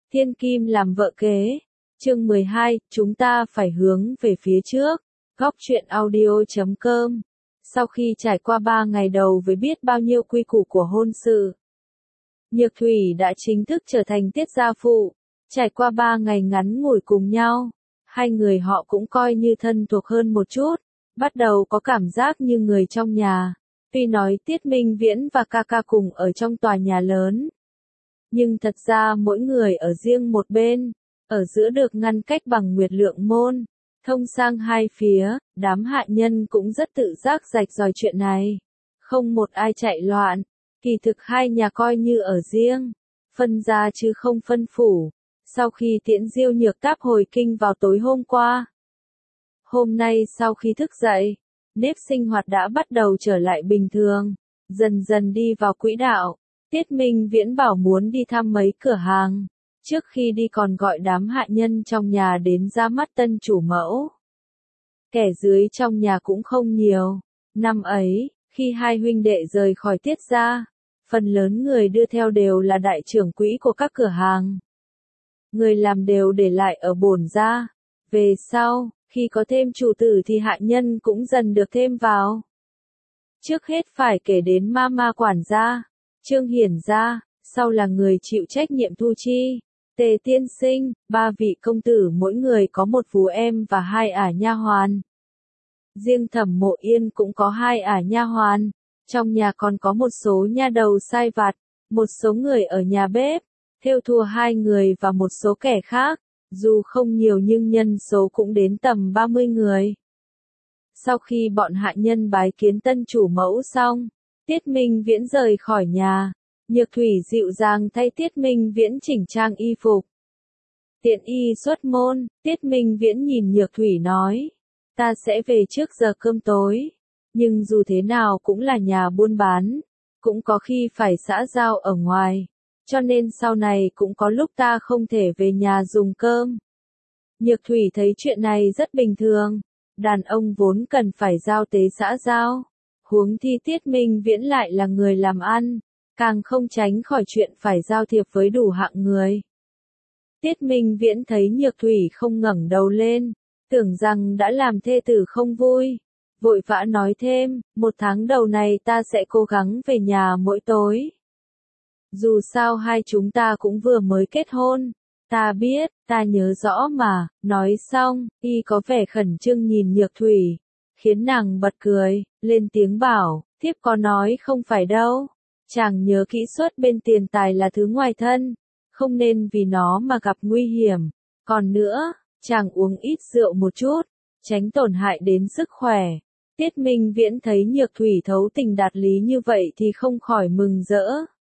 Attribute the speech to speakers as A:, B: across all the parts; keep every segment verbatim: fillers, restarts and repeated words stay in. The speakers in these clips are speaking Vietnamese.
A: Thiên kim làm vợ kế. Chương mười hai, chúng ta phải hướng về phía trước. Góc truyện audio chấm com. Sau khi trải qua ba ngày đầu với biết bao nhiêu quy củ của hôn sự, Nhược Thủy đã chính thức trở thành tiết gia phụ. Trải qua ba ngày ngắn ngủi cùng nhau, hai người họ cũng coi như thân thuộc hơn một chút, bắt đầu có cảm giác như người trong nhà. Tuy nói Tiết Minh Viễn và ca ca cùng ở trong tòa nhà lớn, nhưng thật ra mỗi người ở riêng một bên, ở giữa được ngăn cách bằng nguyệt lượng môn, thông sang hai phía. Đám hạ nhân cũng rất tự giác rạch ròi chuyện này, không một ai chạy loạn. Kỳ thực hai nhà coi như ở riêng, phân ra chứ không phân phủ. Sau khi tiễn Diêu Nhược Táp hồi kinh vào tối hôm qua, hôm nay sau khi thức dậy, nếp sinh hoạt đã bắt đầu trở lại bình thường, dần dần đi vào quỹ đạo. Tiết Minh Viễn bảo muốn đi thăm mấy cửa hàng, trước khi đi còn gọi đám hạ nhân trong nhà đến ra mắt tân chủ mẫu. Kẻ dưới trong nhà cũng không nhiều. Năm ấy, khi hai huynh đệ rời khỏi Tiết gia, phần lớn người đưa theo đều là đại trưởng quỹ của các cửa hàng. Người làm đều để lại ở bổn gia. Về sau, khi có thêm chủ tử thì hạ nhân cũng dần được thêm vào. Trước hết phải kể đến Mama quản gia, Trương Hiển gia, sau là người chịu trách nhiệm thu chi, Tề tiên sinh. Ba vị công tử mỗi người có một phú em và hai ả nha hoàn. Riêng Thẩm Mộ Yên cũng có hai ả nha hoàn. Trong nhà còn có một số nha đầu sai vặt, một số người ở nhà bếp, thêu thùa hai người và một số kẻ khác, dù không nhiều nhưng nhân số cũng đến tầm ba mươi người. Sau khi bọn hạ nhân bái kiến tân chủ mẫu xong, Tiết Minh Viễn rời khỏi nhà. Nhược Thủy dịu dàng thay Tiết Minh Viễn chỉnh trang y phục. Tiện y xuất môn, Tiết Minh Viễn nhìn Nhược Thủy nói, ta sẽ về trước giờ cơm tối, nhưng dù thế nào cũng là nhà buôn bán, cũng có khi phải xã giao ở ngoài, cho nên sau này cũng có lúc ta không thể về nhà dùng cơm. Nhược Thủy thấy chuyện này rất bình thường, đàn ông vốn cần phải giao tế xã giao, huống thi Tiết Minh Viễn lại là người làm ăn, càng không tránh khỏi chuyện phải giao thiệp với đủ hạng người. Tiết Minh Viễn thấy Nhược Thủy không ngẩng đầu lên, tưởng rằng đã làm thê tử không vui, vội vã nói thêm, một tháng đầu này ta sẽ cố gắng về nhà mỗi tối. Dù sao hai chúng ta cũng vừa mới kết hôn. Ta biết, ta nhớ rõ mà. Nói xong, y có vẻ khẩn trương nhìn Nhược Thủy, khiến nàng bật cười, lên tiếng bảo, thiếp có nói không phải đâu. Chàng nhớ kỹ suất bên tiền tài là thứ ngoài thân, không nên vì nó mà gặp nguy hiểm. Còn nữa, chàng uống ít rượu một chút, tránh tổn hại đến sức khỏe. Tiết Minh Viễn thấy Nhược Thủy thấu tình đạt lý như vậy thì không khỏi mừng rỡ.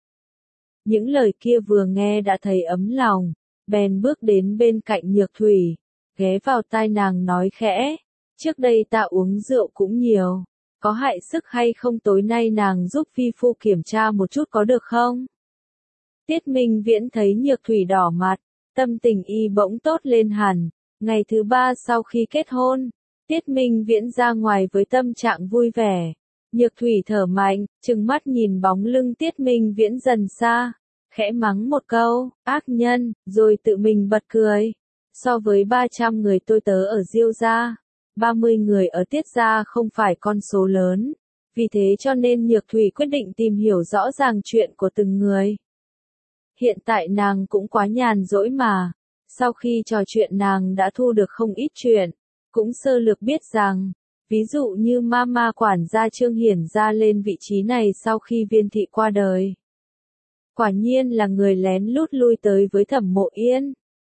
A: Những lời kia vừa nghe đã thấy ấm lòng, bèn bước đến bên cạnh Nhược Thủy, ghé vào tai nàng nói khẽ, trước đây ta uống rượu cũng nhiều, có hại sức hay không tối nay nàng giúp vi phu kiểm tra một chút có được không? Tiết Minh Viễn thấy Nhược Thủy đỏ mặt, tâm tình y bỗng tốt lên hẳn. Ngày thứ ba sau khi kết hôn, Tiết Minh Viễn ra ngoài với tâm trạng vui vẻ. Nhược Thủy thở mạnh, trừng mắt nhìn bóng lưng Tiết Minh Viễn dần xa, khẽ mắng một câu, ác nhân, rồi tự mình bật cười. So với ba trăm người tôi tớ ở Diêu gia, ba mươi người ở Tiết gia không phải con số lớn, vì thế cho nên Nhược Thủy quyết định tìm hiểu rõ ràng chuyện của từng người. Hiện tại nàng cũng quá nhàn rỗi mà, sau khi trò chuyện nàng đã thu được không ít chuyện, cũng sơ lược biết rằng, ví dụ như Mama quản gia Trương Hiển gia lên vị trí này sau khi Viên thị qua đời. Quả nhiên là người lén lút lui tới với Thẩm Mộ Yên.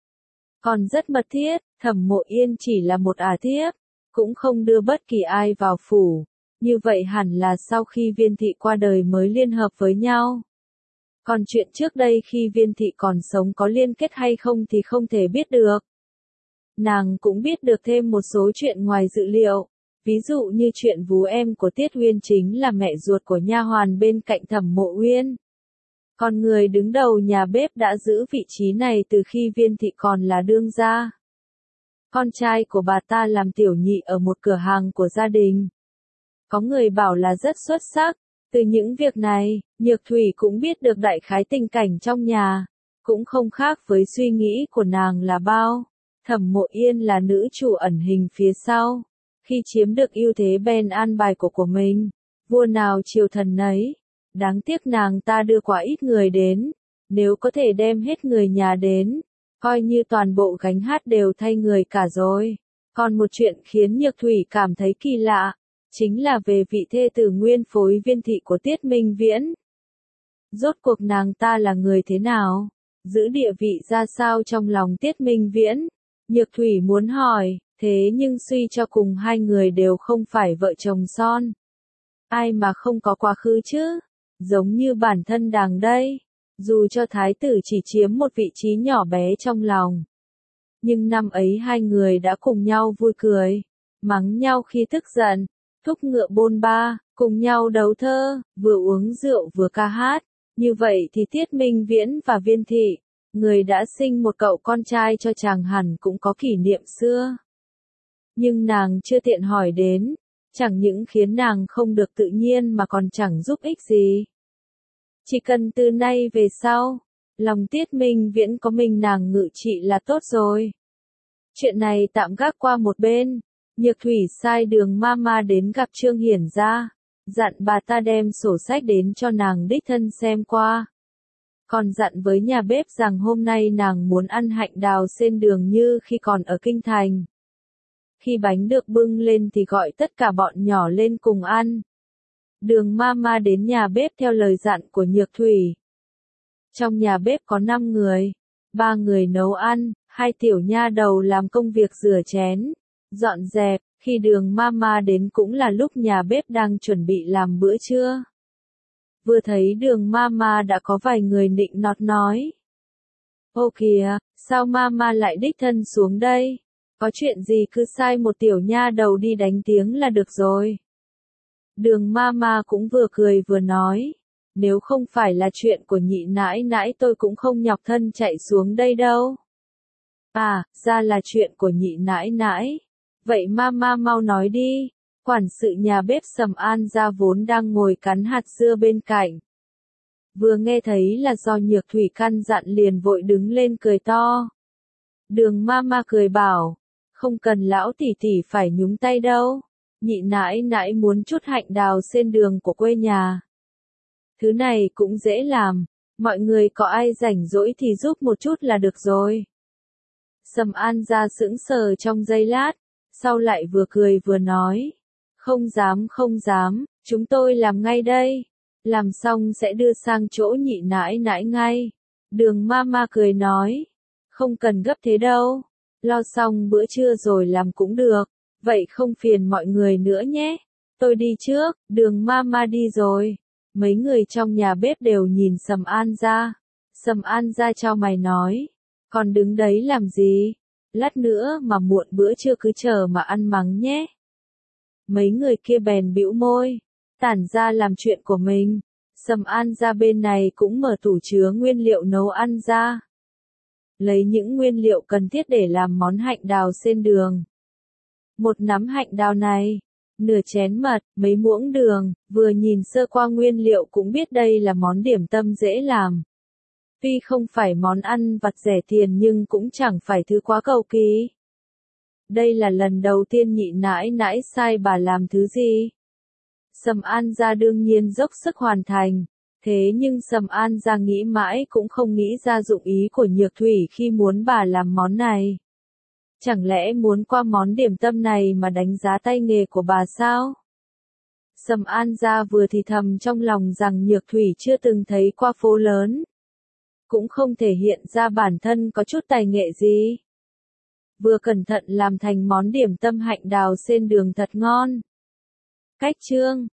A: Còn rất mật thiết, Thẩm Mộ Yên chỉ là một ả thiếp, cũng không đưa bất kỳ ai vào phủ, như vậy hẳn là sau khi Viên thị qua đời mới liên hợp với nhau. Còn chuyện trước đây khi Viên thị còn sống có liên kết hay không thì không thể biết được. Nàng cũng biết được thêm một số chuyện ngoài dự liệu, ví dụ như chuyện vú em của Tiết Uyên chính là mẹ ruột của nha hoàn bên cạnh Thẩm Mộ Uyên. Còn người đứng đầu nhà bếp đã giữ vị trí này từ khi Viên thị còn là đương gia. Con trai của bà ta làm tiểu nhị ở một cửa hàng của gia đình. Có người bảo là rất xuất sắc. Từ những việc này, Nhược Thủy cũng biết được đại khái tình cảnh trong nhà, cũng không khác với suy nghĩ của nàng là bao. Thẩm Mộ Yên là nữ chủ ẩn hình phía sau. Khi chiếm được ưu thế bên an bài của của mình, vua nào triều thần nấy. Đáng tiếc nàng ta đưa quá ít người đến. Nếu có thể đem hết người nhà đến, coi như toàn bộ gánh hát đều thay người cả rồi. Còn một chuyện khiến Nhược Thủy cảm thấy kỳ lạ, chính là về vị thê tử nguyên phối viên thị của Tiết Minh Viễn. Rốt cuộc nàng ta là người thế nào? Giữ địa vị ra sao trong lòng Tiết Minh Viễn? Nhược Thủy muốn hỏi, thế nhưng suy cho cùng hai người đều không phải vợ chồng son. Ai mà không có quá khứ chứ? Giống như bản thân đàng đây. Dù cho thái tử chỉ chiếm một vị trí nhỏ bé trong lòng. Nhưng năm ấy hai người đã cùng nhau vui cười, mắng nhau khi tức giận, thúc ngựa bôn ba, cùng nhau đấu thơ, vừa uống rượu vừa ca hát. Như vậy thì Tiết Minh Viễn và Viên Thị, người đã sinh một cậu con trai cho chàng hẳn cũng có kỷ niệm xưa. Nhưng nàng chưa tiện hỏi đến, chẳng những khiến nàng không được tự nhiên mà còn chẳng giúp ích gì. Chỉ cần từ nay về sau, lòng Tiết Minh Viễn có mình nàng ngự trị là tốt rồi. Chuyện này tạm gác qua một bên, Nhược Thủy sai Đường Mama đến gặp Trương Hiển gia, dặn bà ta đem sổ sách đến cho nàng đích thân xem qua. Còn dặn với nhà bếp rằng hôm nay nàng muốn ăn hạnh đào xên đường như khi còn ở Kinh Thành. Khi bánh được bưng lên thì gọi tất cả bọn nhỏ lên cùng ăn. Đường Mama đến nhà bếp theo lời dặn của Nhược Thủy. Trong nhà bếp có năm người, ba người nấu ăn, hai tiểu nha đầu làm công việc rửa chén, dọn dẹp. Khi Đường Mama đến cũng là lúc nhà bếp đang chuẩn bị làm bữa trưa. Vừa thấy Đường Mama đã có vài người nịnh nọt nói. Ô kìa, sao Mama lại đích thân xuống đây? Có chuyện gì cứ sai một tiểu nha đầu đi đánh tiếng là được rồi. Đường Mama cũng vừa cười vừa nói. Nếu không phải là chuyện của nhị nãi nãi tôi cũng không nhọc thân chạy xuống đây đâu. À, ra là chuyện của nhị nãi nãi. Vậy Mama mau nói đi. Quản sự nhà bếp Sầm An gia vốn đang ngồi cắn hạt dưa bên cạnh. Vừa nghe thấy là do Nhược Thủy căn dặn liền vội đứng lên cười to. Đường Mama cười bảo, không cần lão tỷ tỷ phải nhúng tay đâu. Nhị nãi nãi muốn chút hạnh đào xên đường của quê nhà. Thứ này cũng dễ làm, mọi người có ai rảnh rỗi thì giúp một chút là được rồi. Sầm An gia sững sờ trong giây lát, sau lại vừa cười vừa nói. Không dám không dám, chúng tôi làm ngay đây. Làm xong sẽ đưa sang chỗ nhị nãi nãi ngay. Đường Mama cười nói. Không cần gấp thế đâu. Lo xong bữa trưa rồi làm cũng được. Vậy không phiền mọi người nữa nhé. Tôi đi trước, Đường Mama đi rồi. Mấy người trong nhà bếp đều nhìn Sầm An gia. Sầm An gia chau mày nói. Còn đứng đấy làm gì? Lát nữa mà muộn bữa trưa cứ chờ mà ăn mắng nhé. Mấy người kia bèn bĩu môi, tản ra làm chuyện của mình. Sầm An gia bên này cũng mở tủ chứa nguyên liệu nấu ăn ra. Lấy những nguyên liệu cần thiết để làm món hạnh đào xên đường. Một nắm hạnh đào này, nửa chén mật, mấy muỗng đường, vừa nhìn sơ qua nguyên liệu cũng biết đây là món điểm tâm dễ làm. Tuy không phải món ăn vặt rẻ tiền nhưng cũng chẳng phải thứ quá cầu kỳ. Đây là lần đầu tiên nhị nãi nãi sai bà làm thứ gì. Sầm An gia đương nhiên dốc sức hoàn thành. Thế nhưng Sầm An gia nghĩ mãi cũng không nghĩ ra dụng ý của Nhược Thủy khi muốn bà làm món này. Chẳng lẽ muốn qua món điểm tâm này mà đánh giá tay nghề của bà sao? Sầm An gia vừa thì thầm trong lòng rằng Nhược Thủy chưa từng thấy qua phố lớn. Cũng không thể hiện ra bản thân có chút tài nghệ gì. Vừa cẩn thận làm thành món điểm tâm hạnh đào xên đường thật ngon. Cách chương